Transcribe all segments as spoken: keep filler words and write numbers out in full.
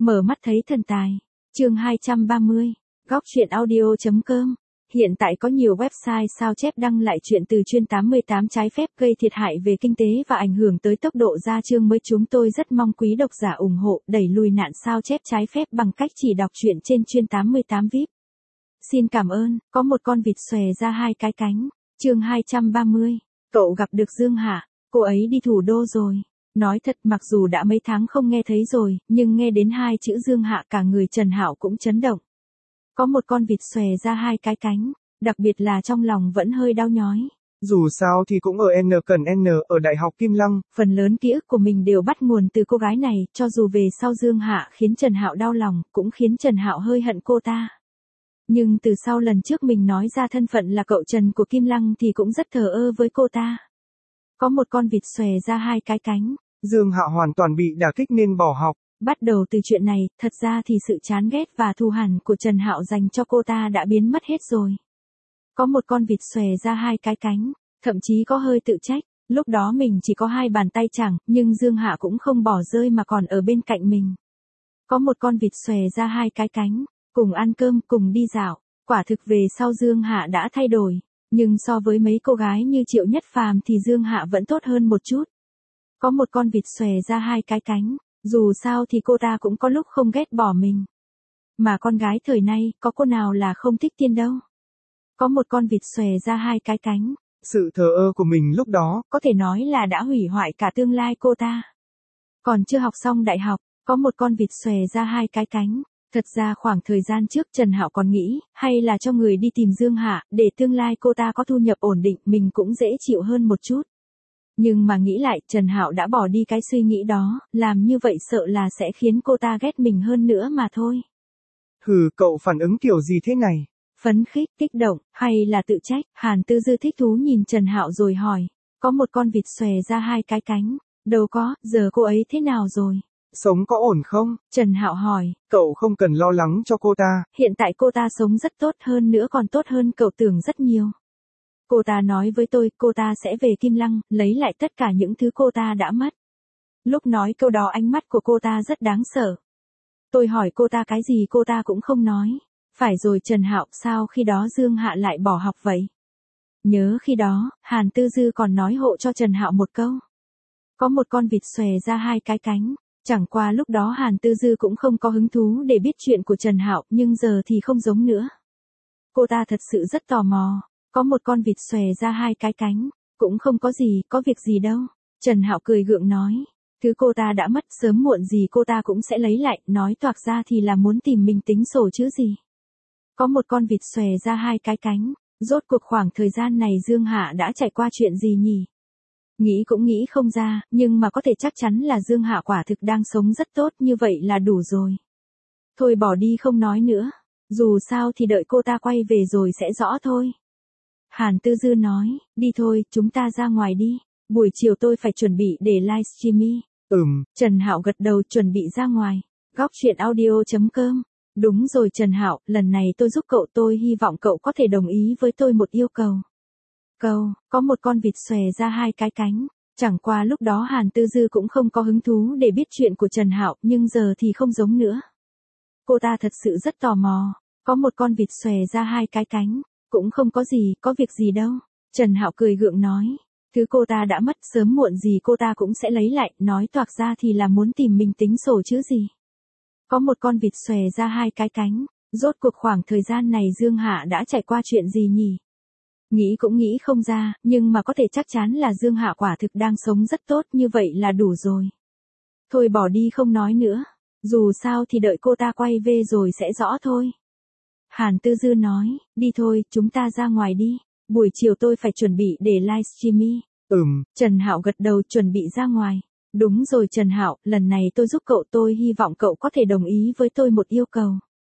Mở mắt thấy thần tài. Chương hai trăm ba mươi. Góc truyện audio chấm com. Hiện tại có nhiều website sao chép đăng lại chuyện từ chuyên tám mươi tám trái phép gây thiệt hại về kinh tế và ảnh hưởng tới tốc độ ra chương mới. Chúng tôi rất mong quý độc giả ủng hộ đẩy lùi nạn sao chép trái phép bằng cách chỉ đọc truyện trên chuyên tám mươi tám vi ai pi. Xin cảm ơn. Có một con vịt xòe ra hai cái cánh. Chương hai trăm ba mươi. Cậu gặp được Dương Hạ. Cô ấy đi thủ đô rồi. Nói thật, mặc dù đã mấy tháng không nghe thấy rồi, nhưng nghe đến hai chữ Dương Hạ cả người Trần Hạo cũng chấn động. Có một con vịt xòe ra hai cái cánh, đặc biệt là trong lòng vẫn hơi đau nhói. Dù sao thì cũng ở N cần N ở Đại học Kim Lăng. Phần lớn ký ức của mình đều bắt nguồn từ cô gái này, cho dù về sau Dương Hạ khiến Trần Hạo đau lòng, cũng khiến Trần Hạo hơi hận cô ta. Nhưng từ sau lần trước mình nói ra thân phận là cậu Trần của Kim Lăng thì cũng rất thờ ơ với cô ta. Có một con vịt xòe ra hai cái cánh. Dương Hạ hoàn toàn bị đả kích nên bỏ học. Bắt đầu từ chuyện này, thật ra thì sự chán ghét và thù hằn của Trần Hạo dành cho cô ta đã biến mất hết rồi. Có một con vịt xòe ra hai cái cánh, thậm chí có hơi tự trách, lúc đó mình chỉ có hai bàn tay chẳng, nhưng Dương Hạ cũng không bỏ rơi mà còn ở bên cạnh mình. Có một con vịt xòe ra hai cái cánh, cùng ăn cơm, cùng đi dạo, quả thực về sau Dương Hạ đã thay đổi, nhưng so với mấy cô gái như Triệu Nhất Phàm thì Dương Hạ vẫn tốt hơn một chút. Có một con vịt xòe ra hai cái cánh, dù sao thì cô ta cũng có lúc không ghét bỏ mình. Mà con gái thời nay, có cô nào là không thích tiên đâu. Có một con vịt xòe ra hai cái cánh. Sự thờ ơ của mình lúc đó, có thể nói là đã hủy hoại cả tương lai cô ta. Còn chưa học xong đại học, có một con vịt xòe ra hai cái cánh. Thật ra khoảng thời gian trước Trần Hạo còn nghĩ, hay là cho người đi tìm Dương Hạ, để tương lai cô ta có thu nhập ổn định, mình cũng dễ chịu hơn một chút. Nhưng mà nghĩ lại, Trần Hạo đã bỏ đi cái suy nghĩ đó, làm như vậy sợ là sẽ khiến cô ta ghét mình hơn nữa mà thôi. Hừ, cậu phản ứng kiểu gì thế này? Phấn khích, kích động, hay là tự trách? Hàn Tư Dư thích thú nhìn Trần Hạo rồi hỏi, có một con vịt xòe ra hai cái cánh, đâu có, giờ cô ấy thế nào rồi? Sống có ổn không? Trần Hạo hỏi. Cậu không cần lo lắng cho cô ta. Hiện tại cô ta sống rất tốt, hơn nữa còn tốt hơn cậu tưởng rất nhiều. Cô ta nói với tôi, cô ta sẽ về Kim Lăng, lấy lại tất cả những thứ cô ta đã mất. Lúc nói câu đó ánh mắt của cô ta rất đáng sợ. Tôi hỏi cô ta cái gì cô ta cũng không nói. Phải rồi Trần Hạo, sao khi đó Dương Hạ lại bỏ học vậy? Nhớ khi đó, Hàn Tư Dư còn nói hộ cho Trần Hạo một câu. Có một con vịt xòe ra hai cái cánh. Chẳng qua lúc đó Hàn Tư Dư cũng không có hứng thú để biết chuyện của Trần Hạo, nhưng giờ thì không giống nữa. Cô ta thật sự rất tò mò. Có một con vịt xòe ra hai cái cánh, cũng không có gì, có việc gì đâu. Trần Hạo cười gượng nói, thứ cô ta đã mất sớm muộn gì cô ta cũng sẽ lấy lại, nói toạc ra thì là muốn tìm mình tính sổ chứ gì. Có một con vịt xòe ra hai cái cánh, rốt cuộc khoảng thời gian này Dương Hạ đã trải qua chuyện gì nhỉ? Nghĩ cũng nghĩ không ra, nhưng mà có thể chắc chắn là Dương Hạ quả thực đang sống rất tốt, như vậy là đủ rồi. Thôi bỏ đi không nói nữa, dù sao thì đợi cô ta quay về rồi sẽ rõ thôi. Hàn Tư Dư nói, đi thôi, chúng ta ra ngoài đi, buổi chiều tôi phải chuẩn bị để livestream. Ừm. Trần Hạo gật đầu chuẩn bị ra ngoài. Góc truyện audio chấm com. Đúng rồi Trần Hạo, lần này tôi giúp cậu, tôi hy vọng cậu có thể đồng ý với tôi một yêu cầu. Cầu, có một con vịt xòe ra hai cái cánh. Chẳng qua lúc đó Hàn Tư Dư cũng không có hứng thú để biết chuyện của Trần Hạo, nhưng giờ thì không giống nữa. Cô ta thật sự rất tò mò. Có một con vịt xòe ra hai cái cánh. Cũng không có gì, có việc gì đâu. Trần Hạo cười gượng nói. Thứ cô ta đã mất sớm muộn gì cô ta cũng sẽ lấy lại, nói toạc ra thì là muốn tìm mình tính sổ chứ gì. Có một con vịt xòe ra hai cái cánh, rốt cuộc khoảng thời gian này Dương Hạ đã trải qua chuyện gì nhỉ? Nghĩ cũng nghĩ không ra, nhưng mà có thể chắc chắn là Dương Hạ quả thực đang sống rất tốt, như vậy là đủ rồi. Thôi bỏ đi không nói nữa, dù sao thì đợi cô ta quay về rồi sẽ rõ thôi. Hàn Tư Dư nói, đi thôi, chúng ta ra ngoài đi, buổi chiều tôi phải chuẩn bị để livestream. Ừm. Trần Hạo gật đầu chuẩn bị ra ngoài. Đúng rồi Trần Hạo, lần này tôi giúp cậu, tôi hy vọng cậu có thể đồng ý với tôi một yêu cầu.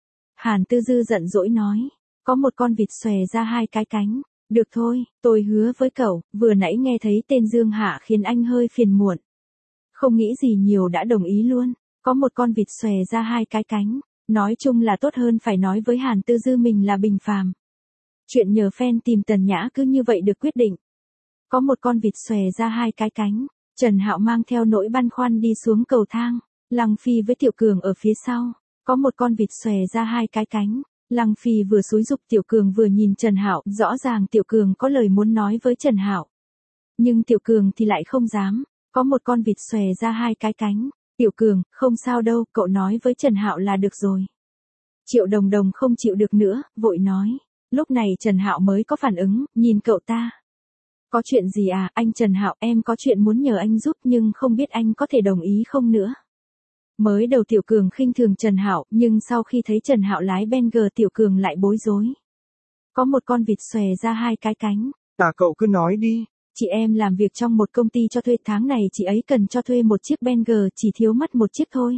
Hàn Tư Dư giận dỗi nói, có một con vịt xòe ra hai cái cánh. Được thôi, tôi hứa với cậu, vừa nãy nghe thấy tên Dương Hạ khiến anh hơi phiền muộn. Không nghĩ gì nhiều đã đồng ý luôn, có một con vịt xòe ra hai cái cánh. Nói chung là tốt hơn phải nói với Hàn Tư Dư mình là bình phàm. Chuyện nhờ fan tìm Tần Nhã cứ như vậy được quyết định. Có một con vịt xòe ra hai cái cánh. Trần Hạo mang theo nỗi băn khoăn đi xuống cầu thang. Lăng Phi với Tiểu Cường ở phía sau, có một con vịt xòe ra hai cái cánh. Lăng Phi vừa xúi giục Tiểu Cường vừa nhìn Trần Hạo, rõ ràng Tiểu Cường có lời muốn nói với Trần Hạo. Nhưng Tiểu Cường thì lại không dám, có một con vịt xòe ra hai cái cánh. Tiểu Cường, không sao đâu, cậu nói với Trần Hạo là được rồi. Triệu Đồng Đồng không chịu được nữa, vội nói. Lúc này Trần Hạo mới có phản ứng, nhìn cậu ta. Có chuyện gì à, anh Trần Hạo, em có chuyện muốn nhờ anh giúp nhưng không biết anh có thể đồng ý không nữa. Mới đầu Tiểu Cường khinh thường Trần Hạo, nhưng sau khi thấy Trần Hạo lái Bentley Tiểu Cường lại bối rối. Có một con vịt xòe ra hai cái cánh. À cậu cứ nói đi. Chị em làm việc trong một công ty cho thuê, tháng này chị ấy cần cho thuê một chiếc Bentley, chỉ thiếu mất một chiếc thôi.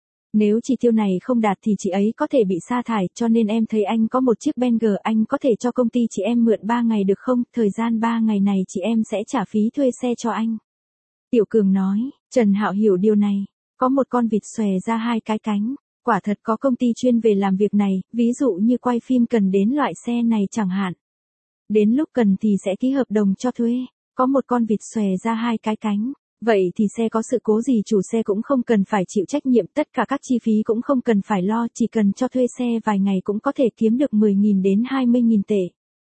Nếu chỉ tiêu này không đạt thì chị ấy có thể bị sa thải, cho nên em thấy anh có một chiếc Bentley, anh có thể cho công ty chị em mượn ba ngày được không? Thời gian ba ngày này chị em sẽ trả phí thuê xe cho anh. Tiểu Cường nói. Trần Hạo hiểu điều này. Có một con vịt xòe ra hai cái cánh. Quả thật có công ty chuyên về làm việc này, ví dụ như quay phim cần đến loại xe này chẳng hạn. Đến lúc cần thì sẽ ký hợp đồng cho thuê. Có một con vịt xòe ra hai cái cánh. Vậy thì xe có sự cố gì chủ xe cũng không cần phải chịu trách nhiệm, tất cả các chi phí cũng không cần phải lo, chỉ cần cho thuê xe vài ngày cũng có thể kiếm được mười nghìn đến hai mươi nghìn tệ.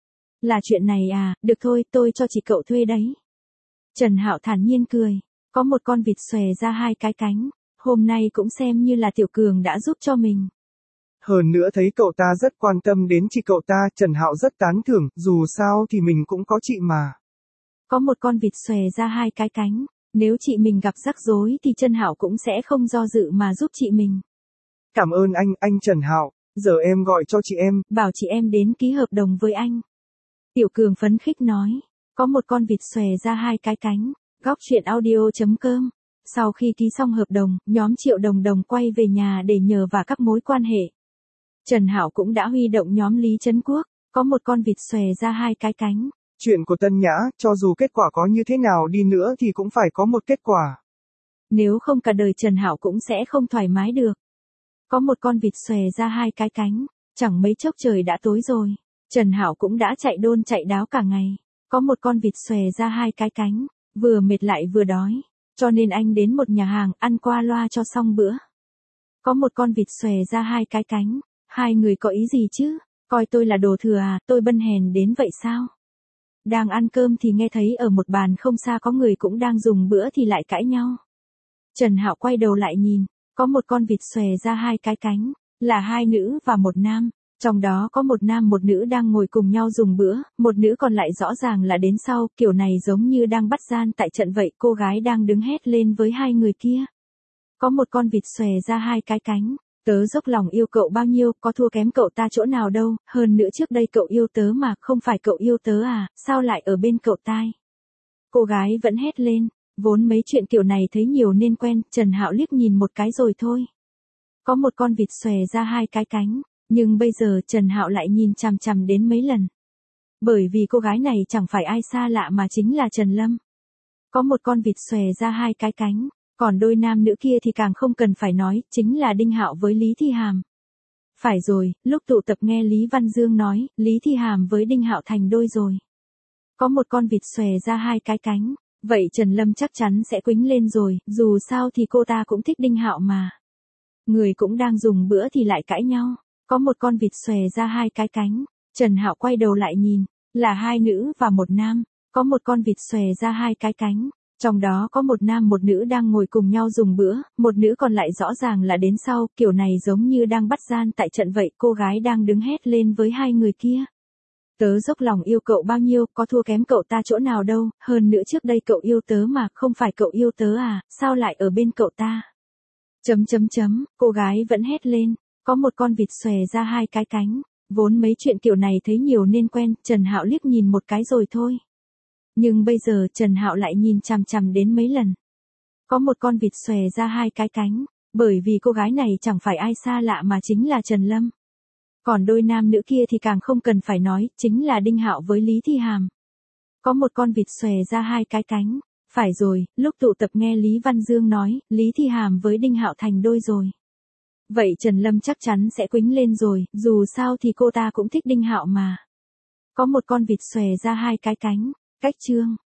Là chuyện này à, được thôi, tôi cho chị cậu thuê đấy. Trần Hạo thản nhiên cười. Có một con vịt xòe ra hai cái cánh. Hôm nay cũng xem như là Tiểu Cường đã giúp cho mình. Hơn nữa thấy cậu ta rất quan tâm đến chị cậu ta, Trần Hạo rất tán thưởng, dù sao thì mình cũng có chị mà. Có một con vịt xòe ra hai cái cánh. Nếu chị mình gặp rắc rối thì Trần Hạo cũng sẽ không do dự mà giúp chị mình. Cảm ơn anh, anh Trần Hạo, giờ em gọi cho chị em. Bảo chị em đến ký hợp đồng với anh. Tiểu Cường phấn khích nói. Có một con vịt xòe ra hai cái cánh. Góc truyện audio chấm com. Sau khi ký xong hợp đồng, nhóm Triệu Đồng Đồng quay về nhà để nhờ vả các mối quan hệ. Trần Hạo cũng đã huy động nhóm Lý Trấn Quốc. Có một con vịt xòe ra hai cái cánh. Chuyện của Tân Nhã, cho dù kết quả có như thế nào đi nữa thì cũng phải có một kết quả. Nếu không cả đời Trần Hạo cũng sẽ không thoải mái được. Có một con vịt xòe ra hai cái cánh. Chẳng mấy chốc trời đã tối rồi. Trần Hạo cũng đã chạy đôn chạy đáo cả ngày. Có một con vịt xòe ra hai cái cánh. Vừa mệt lại vừa đói. Cho nên anh đến một nhà hàng ăn qua loa cho xong bữa. Có một con vịt xòe ra hai cái cánh. Hai người có ý gì chứ? Coi tôi là đồ thừa à, tôi bân hèn đến vậy sao? Đang ăn cơm thì nghe thấy ở một bàn không xa có người cũng đang dùng bữa thì lại cãi nhau. Trần Hạo quay đầu lại nhìn, có một con vịt xòe ra hai cái cánh, là hai nữ và một nam. Trong đó có một nam một nữ đang ngồi cùng nhau dùng bữa, một nữ còn lại rõ ràng là đến sau, kiểu này giống như đang bắt gian tại trận vậy, cô gái đang đứng hét lên với hai người kia. Có một con vịt xòe ra hai cái cánh. Tớ dốc lòng yêu cậu bao nhiêu, có thua kém cậu ta chỗ nào đâu, hơn nữa trước đây cậu yêu tớ mà, không phải cậu yêu tớ à, sao lại ở bên cậu tai? Cô gái vẫn hét lên, vốn mấy chuyện kiểu này thấy nhiều nên quen, Trần Hạo liếc nhìn một cái rồi thôi. Có một con vịt xòe ra hai cái cánh, nhưng bây giờ Trần Hạo lại nhìn chằm chằm đến mấy lần. Bởi vì cô gái này chẳng phải ai xa lạ mà chính là Trần Lâm. Có một con vịt xòe ra hai cái cánh. Còn đôi nam nữ kia thì càng không cần phải nói, chính là Đinh Hạo với Lý Thi Hàm. Phải rồi, lúc tụ tập nghe Lý Văn Dương nói, Lý Thi Hàm với Đinh Hạo thành đôi rồi. Có một con vịt xòe ra hai cái cánh, vậy Trần Lâm chắc chắn sẽ quýnh lên rồi, dù sao thì cô ta cũng thích Đinh Hạo mà. Người cũng đang dùng bữa thì lại cãi nhau, có một con vịt xòe ra hai cái cánh, Trần Hạo quay đầu lại nhìn, là hai nữ và một nam, có một con vịt xòe ra hai cái cánh. Trong đó có một nam một nữ đang ngồi cùng nhau dùng bữa, một nữ còn lại rõ ràng là đến sau, kiểu này giống như đang bắt gian tại trận vậy, cô gái đang đứng hét lên với hai người kia. Tớ dốc lòng yêu cậu bao nhiêu, có thua kém cậu ta chỗ nào đâu, hơn nữa trước đây cậu yêu tớ mà, không phải cậu yêu tớ à, sao lại ở bên cậu ta? Chấm chấm chấm, cô gái vẫn hét lên, có một con vịt xòe ra hai cái cánh, vốn mấy chuyện kiểu này thấy nhiều nên quen, Trần Hạo liếc nhìn một cái rồi thôi. Nhưng bây giờ Trần Hạo lại nhìn chằm chằm đến mấy lần. Có một con vịt xòe ra hai cái cánh, bởi vì cô gái này chẳng phải ai xa lạ mà chính là Trần Lâm. Còn đôi nam nữ kia thì càng không cần phải nói, chính là Đinh Hạo với Lý Thi Hàm. Có một con vịt xòe ra hai cái cánh, phải rồi, lúc tụ tập nghe Lý Văn Dương nói, Lý Thi Hàm với Đinh Hạo thành đôi rồi. Vậy Trần Lâm chắc chắn sẽ quýnh lên rồi, dù sao thì cô ta cũng thích Đinh Hạo mà. Có một con vịt xòe ra hai cái cánh. Cách chương